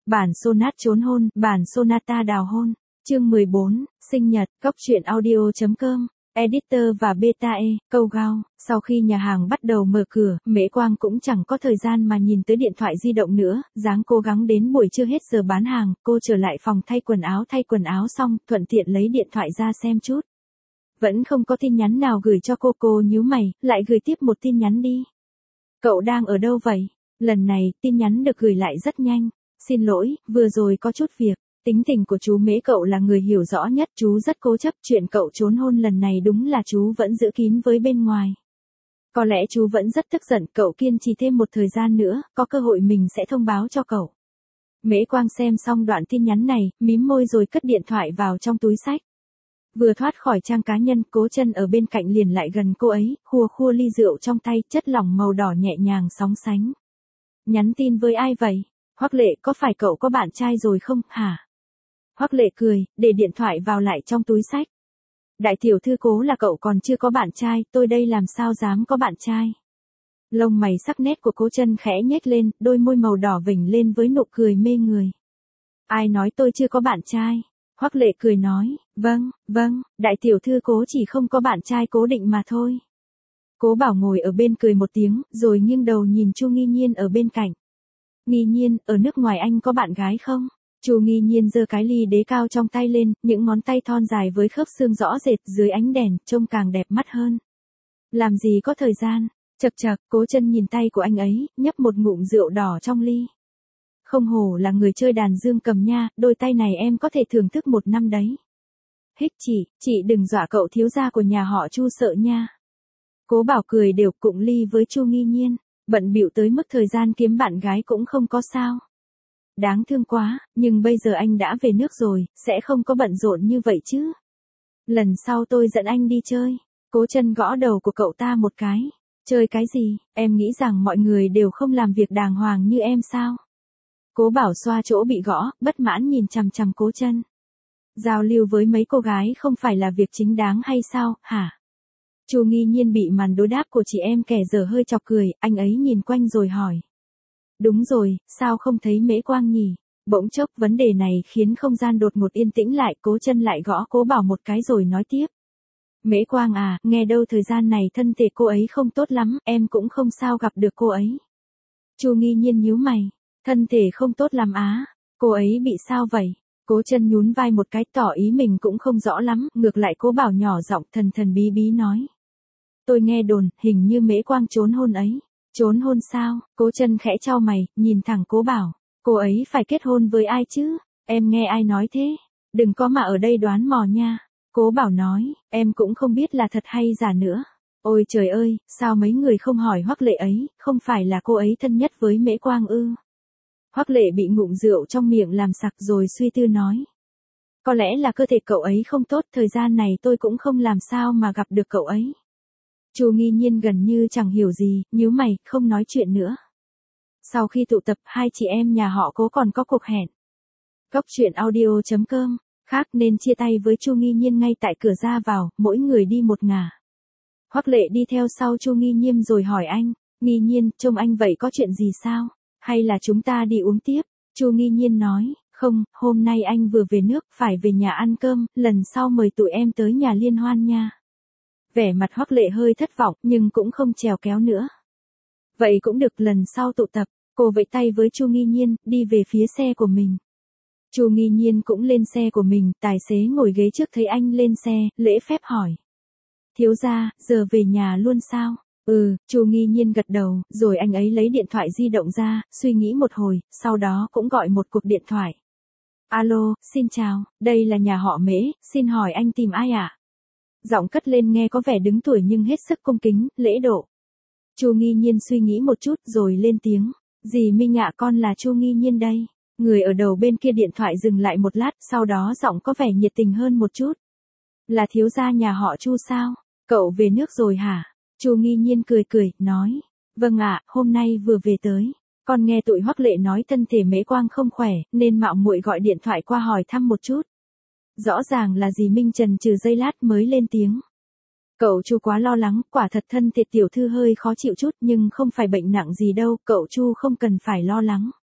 Bản sonat trốn hôn, bản sonata đào hôn. Chương 14, sinh nhật, góc truyện audio.com. Editor và beta e, câu gao. Sau khi nhà hàng bắt đầu mở cửa, Mễ Quang cũng chẳng có thời gian mà nhìn tới điện thoại di động nữa, dáng cố gắng đến buổi trưa hết giờ bán hàng, cô trở lại phòng thay quần áo xong, thuận tiện lấy điện thoại ra xem chút. Vẫn không có tin nhắn nào gửi cho cô nhíu mày, lại gửi tiếp một tin nhắn đi. Cậu đang ở đâu vậy? Lần này, tin nhắn được gửi lại rất nhanh. Xin lỗi, vừa rồi có chút việc. Tính tình của chú Mễ cậu là người hiểu rõ nhất, chú rất cố chấp, chuyện cậu trốn hôn lần này đúng là chú vẫn giữ kín với bên ngoài. Có lẽ chú vẫn rất tức giận, cậu kiên trì thêm một thời gian nữa, có cơ hội mình sẽ thông báo cho cậu. Mễ Quang xem xong đoạn tin nhắn này, mím môi rồi cất điện thoại vào trong túi xách. Vừa thoát khỏi trang cá nhân, Cố Chân ở bên cạnh liền lại gần cô ấy, khua ly rượu trong tay, chất lỏng màu đỏ nhẹ nhàng sóng sánh. Nhắn tin với ai vậy? Hoắc Lệ, có phải cậu có bạn trai rồi không, hả? Hoắc Lệ cười, để điện thoại vào lại trong túi xách. Đại tiểu thư Cố là cậu còn chưa có bạn trai, tôi đây làm sao dám có bạn trai. Lông mày sắc nét của Cố Chân khẽ nhếch lên, đôi môi màu đỏ vểnh lên với nụ cười mê người. Ai nói tôi chưa có bạn trai? Hoắc Lệ cười nói, vâng, đại tiểu thư Cố chỉ không có bạn trai cố định mà thôi. Cố Bảo ngồi ở bên cười một tiếng, rồi nghiêng đầu nhìn Chu Nghi Nhiên ở bên cạnh. Nghi Nhiên, ở nước ngoài anh có bạn gái không? Chu Nghi Nhiên giơ cái ly đế cao trong tay lên, những ngón tay thon dài với khớp xương rõ rệt dưới ánh đèn, trông càng đẹp mắt hơn. Làm gì có thời gian, chậc chậc, Cố Chân nhìn tay của anh ấy, nhấp một ngụm rượu đỏ trong ly. Không hổ là người chơi đàn dương cầm nha, đôi tay này em có thể thưởng thức một năm đấy. Hích chị đừng dọa cậu thiếu gia của nhà họ Chu sợ nha. Cố Bảo cười đều cụng ly với Chu Nghi Nhiên, bận bịu tới mức thời gian kiếm bạn gái cũng không có sao. Đáng thương quá, nhưng bây giờ anh đã về nước rồi, sẽ không có bận rộn như vậy chứ. Lần sau tôi dẫn anh đi chơi. Cố Chân gõ đầu của cậu ta một cái. Chơi cái gì, em nghĩ rằng mọi người đều không làm việc đàng hoàng như em sao? Cố Bảo xoa chỗ bị gõ, bất mãn nhìn chằm chằm Cố Chân. Giao lưu với mấy cô gái không phải là việc chính đáng hay sao, hả? Chu Nghi Nhiên bị màn đối đáp của chị em kẻ dở hơi chọc cười, anh ấy nhìn quanh rồi hỏi. Đúng rồi, sao không thấy Mễ Quang nhỉ? Bỗng chốc vấn đề này khiến không gian đột ngột yên tĩnh lại, Cố Chân lại gõ Cố Bảo một cái rồi nói tiếp. Mễ Quang à, nghe đâu thời gian này thân thể cô ấy không tốt lắm, em cũng không sao gặp được cô ấy. Chu Nghi Nhiên nhíu mày, thân thể không tốt lắm á, cô ấy bị sao vậy? Cố Chân nhún vai một cái tỏ ý mình cũng không rõ lắm, ngược lại Cố Bảo nhỏ giọng thần bí nói. Tôi nghe đồn, hình như Mễ Quang trốn hôn ấy. Trốn hôn sao? Cố Chân khẽ chau mày, nhìn thẳng Cố Bảo. Cô ấy phải kết hôn với ai chứ? Em nghe ai nói thế? Đừng có mà ở đây đoán mò nha. Cố Bảo nói, em cũng không biết là thật hay giả nữa. Ôi trời ơi, sao mấy người không hỏi Hoắc Lệ ấy, không phải là cô ấy thân nhất với Mễ Quang ư? Hoắc Lệ bị ngụm rượu trong miệng làm sặc rồi suy tư nói. Có lẽ là cơ thể cậu ấy không tốt, thời gian này tôi cũng không làm sao mà gặp được cậu ấy. Chu Nghi Nhiên gần như chẳng hiểu gì, nhíu mày, không nói chuyện nữa. Sau khi tụ tập, hai chị em nhà họ Cố còn có cuộc hẹn. Góc truyện audio.com, khác nên chia tay với Chu Nghi Nhiên ngay tại cửa ra vào, mỗi người đi một ngả. Hoắc Lệ đi theo sau Chu Nghi Nhiên rồi hỏi anh, Nghi Nhiên, trông anh vậy có chuyện gì sao? Hay là chúng ta đi uống tiếp? Chu Nghi Nhiên nói, không, hôm nay anh vừa về nước, phải về nhà ăn cơm, lần sau mời tụi em tới nhà liên hoan nha. Vẻ mặt Hoắc Lệ hơi thất vọng, nhưng cũng không trèo kéo nữa. Vậy cũng được, lần sau tụ tập, cô vẫy tay với Chu Nghi Nhiên, đi về phía xe của mình. Chu Nghi Nhiên cũng lên xe của mình, tài xế ngồi ghế trước thấy anh lên xe, lễ phép hỏi. Thiếu gia, giờ về nhà luôn sao? Chu Nghi Nhiên gật đầu, rồi anh ấy lấy điện thoại di động ra, suy nghĩ một hồi, sau đó cũng gọi một cuộc điện thoại. Alo, xin chào, đây là nhà họ Mễ, xin hỏi anh tìm ai ạ? Giọng cất lên nghe có vẻ đứng tuổi nhưng hết sức cung kính, lễ độ. Chu Nghi Nhiên suy nghĩ một chút rồi lên tiếng. Dì Minh ạ, con là Chu Nghi Nhiên đây. Người ở đầu bên kia điện thoại dừng lại một lát, sau đó giọng có vẻ nhiệt tình hơn một chút. Là thiếu gia nhà họ Chu sao? Cậu về nước rồi hả? Chu Nghi Nhiên cười, nói. Vâng ạ, hôm nay vừa về tới. Con nghe tụi Hoắc Lệ nói thân thể Mễ Quang không khỏe, nên mạo muội gọi điện thoại qua hỏi thăm một chút. Rõ ràng là dì Minh chần chừ giây lát mới lên tiếng. Cậu Chu quá lo lắng, quả thật thân thể tiểu thư hơi khó chịu chút nhưng không phải bệnh nặng gì đâu, cậu Chu không cần phải lo lắng.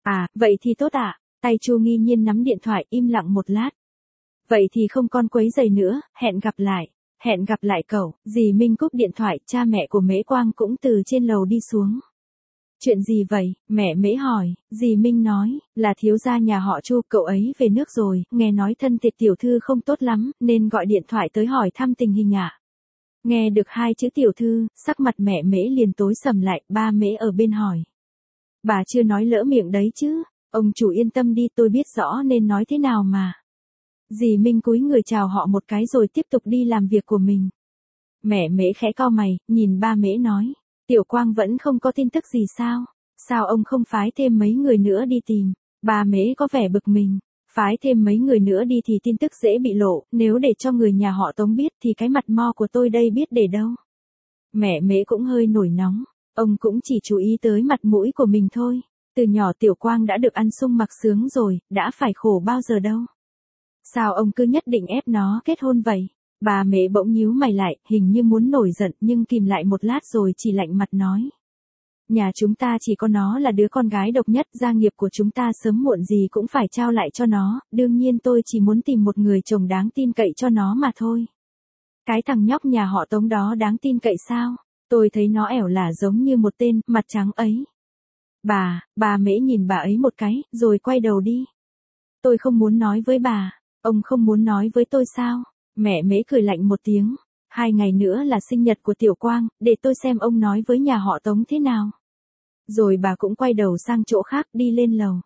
À, vậy thì tốt ạ. Tay Chu nghi nhiên nắm điện thoại im lặng một lát. Vậy thì không con quấy rầy nữa, hẹn gặp lại. Hẹn gặp lại cậu, dì Minh cúp điện thoại, cha mẹ của Mễ Quang cũng từ trên lầu đi xuống. Chuyện gì vậy, mẹ Mễ hỏi, dì Minh nói, là thiếu gia nhà họ Chu, cậu ấy về nước rồi, nghe nói thân thể tiểu thư không tốt lắm, nên gọi điện thoại tới hỏi thăm tình hình ạ. Nghe được hai chữ tiểu thư, sắc mặt mẹ Mễ liền tối sầm lại, ba Mễ ở bên hỏi. Bà chưa nói lỡ miệng đấy chứ, ông chủ yên tâm đi, tôi biết rõ nên nói thế nào mà. Dì Minh cúi người chào họ một cái rồi tiếp tục đi làm việc của mình. Mẹ Mễ khẽ cau mày, nhìn ba Mễ nói, Tiểu Quang vẫn không có tin tức gì sao? Sao ông không phái thêm mấy người nữa đi tìm? Ba Mễ có vẻ bực mình, phái thêm mấy người nữa đi thì tin tức dễ bị lộ, nếu để cho người nhà họ Tống biết thì cái mặt mo của tôi đây biết để đâu. Mẹ Mễ cũng hơi nổi nóng, ông cũng chỉ chú ý tới mặt mũi của mình thôi, từ nhỏ Tiểu Quang đã được ăn sung mặc sướng rồi, đã phải khổ bao giờ đâu. Sao ông cứ nhất định ép nó kết hôn vậy? Bà Mễ bỗng nhíu mày lại, hình như muốn nổi giận nhưng kìm lại một lát rồi chỉ lạnh mặt nói. Nhà chúng ta chỉ có nó là đứa con gái độc nhất, gia nghiệp của chúng ta sớm muộn gì cũng phải trao lại cho nó, đương nhiên tôi chỉ muốn tìm một người chồng đáng tin cậy cho nó mà thôi. Cái thằng nhóc nhà họ Tống đó đáng tin cậy sao? Tôi thấy nó ẻo lả giống như một tên, mặt trắng ấy. Bà Mễ nhìn bà ấy một cái, rồi quay đầu đi. Tôi không muốn nói với bà, ông không muốn nói với tôi sao? Mẹ Mễ cười lạnh một tiếng. 2 ngày nữa là sinh nhật của Tiểu Quang, để tôi xem ông nói với nhà họ Tống thế nào. Rồi bà cũng quay đầu sang chỗ khác đi lên lầu.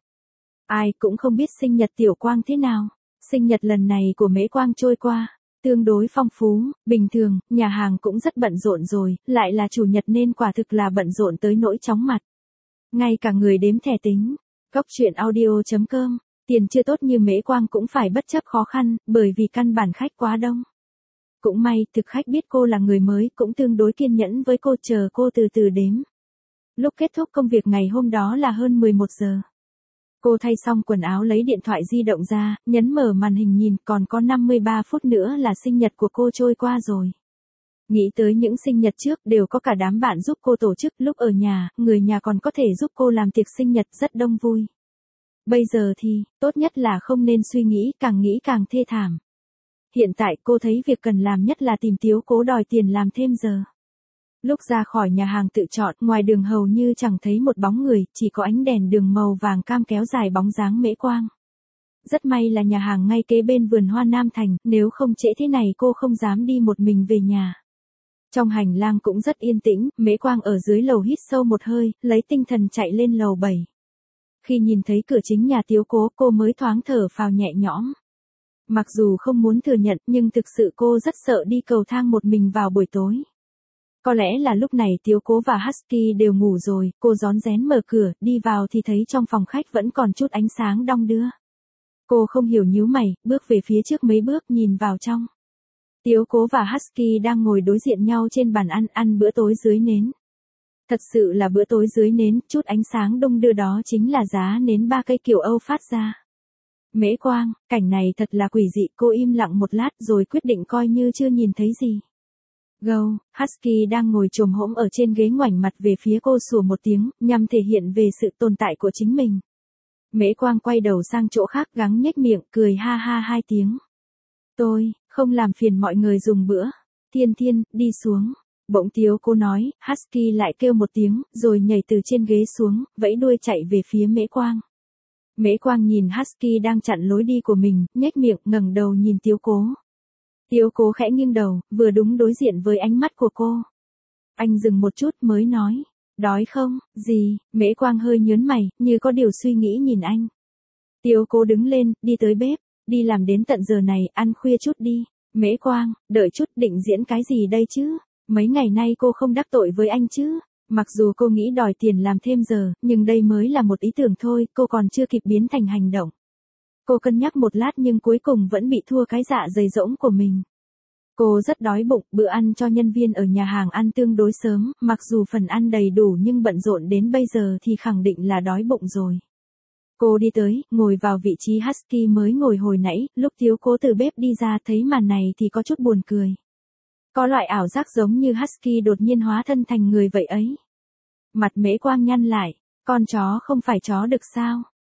Ai cũng không biết sinh nhật Tiểu Quang thế nào. Sinh nhật lần này của Mễ Quang trôi qua tương đối phong phú, bình thường, nhà hàng cũng rất bận rộn rồi, lại là chủ nhật nên quả thực là bận rộn tới nỗi chóng mặt. Ngay cả người đếm thẻ tính. Góc truyện audio.com, tiền chưa tốt như Mễ Quang cũng phải bất chấp khó khăn, bởi vì căn bản khách quá đông. Cũng may, thực khách biết cô là người mới, cũng tương đối kiên nhẫn với cô, chờ cô từ từ đếm. Lúc kết thúc công việc ngày hôm đó là hơn 11 giờ. Cô thay xong quần áo lấy điện thoại di động ra, nhấn mở màn hình nhìn, còn có 53 phút nữa là sinh nhật của cô trôi qua rồi. Nghĩ tới những sinh nhật trước đều có cả đám bạn giúp cô tổ chức, lúc ở nhà, người nhà còn có thể giúp cô làm tiệc sinh nhật rất đông vui. Bây giờ thì, tốt nhất là không nên suy nghĩ càng thê thảm. Hiện tại cô thấy việc cần làm nhất là tìm Tiếu Cố đòi tiền làm thêm giờ. Lúc ra khỏi nhà hàng tự chọn, ngoài đường hầu như chẳng thấy một bóng người, chỉ có ánh đèn đường màu vàng cam kéo dài bóng dáng Mễ Quang. Rất may là nhà hàng ngay kế bên vườn hoa Nam Thành, nếu không trễ thế này cô không dám đi một mình về nhà. Trong hành lang cũng rất yên tĩnh, Mễ Quang ở dưới lầu hít sâu một hơi, lấy tinh thần chạy lên lầu 7. Khi nhìn thấy cửa chính nhà Tiếu Cố, cô mới thoáng thở phào nhẹ nhõm. Mặc dù không muốn thừa nhận, nhưng thực sự cô rất sợ đi cầu thang một mình vào buổi tối. Có lẽ là lúc này Tiếu Cố và Husky đều ngủ rồi, cô rón rén mở cửa, đi vào thì thấy trong phòng khách vẫn còn chút ánh sáng đong đưa. Cô không hiểu nhíu mày, bước về phía trước mấy bước nhìn vào trong. Tiếu Cố và Husky đang ngồi đối diện nhau trên bàn ăn bữa tối dưới nến. Thật sự là bữa tối dưới nến, chút ánh sáng đong đưa đó chính là giá nến 3 cây kiểu Âu phát ra. Mễ Quang, cảnh này thật là quỷ dị, cô im lặng một lát rồi quyết định coi như chưa nhìn thấy gì. Gâu, Husky đang ngồi chồm hổm ở trên ghế ngoảnh mặt về phía cô sủa một tiếng, nhằm thể hiện về sự tồn tại của chính mình. Mễ Quang quay đầu sang chỗ khác gắng nhếch miệng, cười ha ha 2 tiếng. Tôi, không làm phiền mọi người dùng bữa. Thiên, đi xuống. Bỗng Tiếu Cố nói, Husky lại kêu một tiếng, rồi nhảy từ trên ghế xuống, vẫy đuôi chạy về phía Mễ Quang. Mễ Quang nhìn Husky đang chặn lối đi của mình, nhếch miệng, ngẩng đầu nhìn Tiếu Cố. Tiếu Cố khẽ nghiêng đầu, vừa đúng đối diện với ánh mắt của cô. Anh dừng một chút mới nói, đói không? Gì? Mễ Quang hơi nhớn mày, như có điều suy nghĩ nhìn anh. Tiếu Cố đứng lên, đi tới bếp, đi làm đến tận giờ này, ăn khuya chút đi. Mễ Quang, đợi chút, định diễn cái gì đây chứ? Mấy ngày nay cô không đắc tội với anh chứ? Mặc dù cô nghĩ đòi tiền làm thêm giờ, nhưng đây mới là một ý tưởng thôi, cô còn chưa kịp biến thành hành động. Cô cân nhắc một lát nhưng cuối cùng vẫn bị thua cái dạ dày rỗng của mình. Cô rất đói bụng, bữa ăn cho nhân viên ở nhà hàng ăn tương đối sớm, mặc dù phần ăn đầy đủ nhưng bận rộn đến bây giờ thì khẳng định là đói bụng rồi. Cô đi tới, ngồi vào vị trí Husky mới ngồi hồi nãy, lúc Tiếu Cố từ bếp đi ra thấy màn này thì có chút buồn cười. Có loại ảo giác giống như Husky đột nhiên hóa thân thành người vậy ấy. Mặt Mễ Quang nhăn lại, con chó không phải chó đực sao?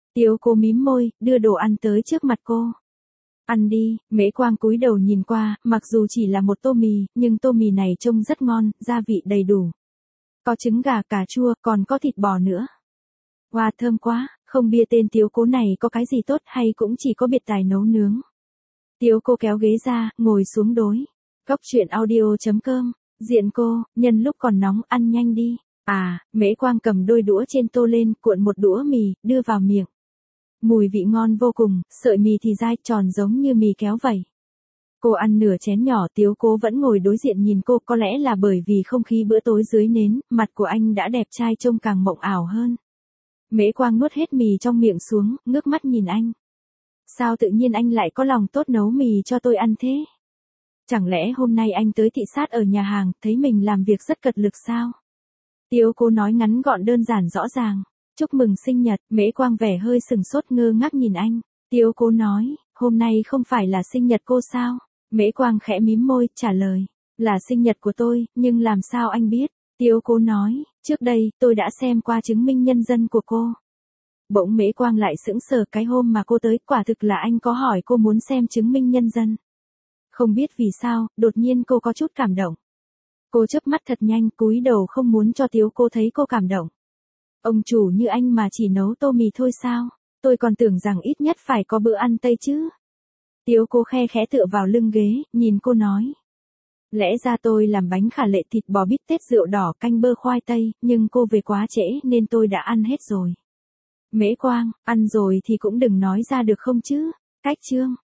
Tiếu Cố mím môi, đưa đồ ăn tới trước mặt cô. Ăn đi, Mễ Quang cúi đầu nhìn qua, mặc dù chỉ là một tô mì, nhưng tô mì này trông rất ngon, gia vị đầy đủ. Có trứng gà, cà chua, còn có thịt bò nữa. Wow, thơm quá, không bia tên Tiếu Cố này có cái gì tốt hay cũng chỉ có biệt tài nấu nướng. Tiếu Cố kéo ghế ra, ngồi xuống đối. Cốc truyện audio.com, diện cô, nhân lúc còn nóng ăn nhanh đi. À, Mễ Quang cầm đôi đũa trên tô lên, cuộn một đũa mì, đưa vào miệng. Mùi vị ngon vô cùng, sợi mì thì dai tròn giống như mì kéo vậy. Cô ăn nửa chén nhỏ, Tiếu Cố vẫn ngồi đối diện nhìn cô, có lẽ là bởi vì không khí bữa tối dưới nến, mặt của anh đã đẹp trai trông càng mộng ảo hơn. Mễ Quang nuốt hết mì trong miệng xuống, ngước mắt nhìn anh. Sao tự nhiên anh lại có lòng tốt nấu mì cho tôi ăn thế? Chẳng lẽ hôm nay anh tới thị sát ở nhà hàng, thấy mình làm việc rất cật lực sao? Tiếu Cố nói ngắn gọn đơn giản rõ ràng. Chúc mừng sinh nhật, Mễ Quang vẻ hơi sừng sốt ngơ ngác nhìn anh. Tiếu Cố nói, hôm nay không phải là sinh nhật cô sao? Mễ Quang khẽ mím môi, trả lời, là sinh nhật của tôi, nhưng làm sao anh biết? Tiếu Cố nói, trước đây, tôi đã xem qua chứng minh nhân dân của cô. Bỗng Mễ Quang lại sững sờ, cái hôm mà cô tới, quả thực là anh có hỏi cô muốn xem chứng minh nhân dân. Không biết vì sao, đột nhiên cô có chút cảm động. Cô chớp mắt thật nhanh, cúi đầu không muốn cho Tiếu Cố thấy cô cảm động. Ông chủ như anh mà chỉ nấu tô mì thôi sao? Tôi còn tưởng rằng ít nhất phải có bữa ăn Tây chứ. Tiếu Cố khe khẽ tựa vào lưng ghế, nhìn cô nói. Lẽ ra tôi làm bánh khả lệ, thịt bò bít tết, rượu đỏ, canh bơ khoai tây, nhưng cô về quá trễ nên tôi đã ăn hết rồi. Mễ Quang, ăn rồi thì cũng đừng nói ra được không chứ? Cách chương.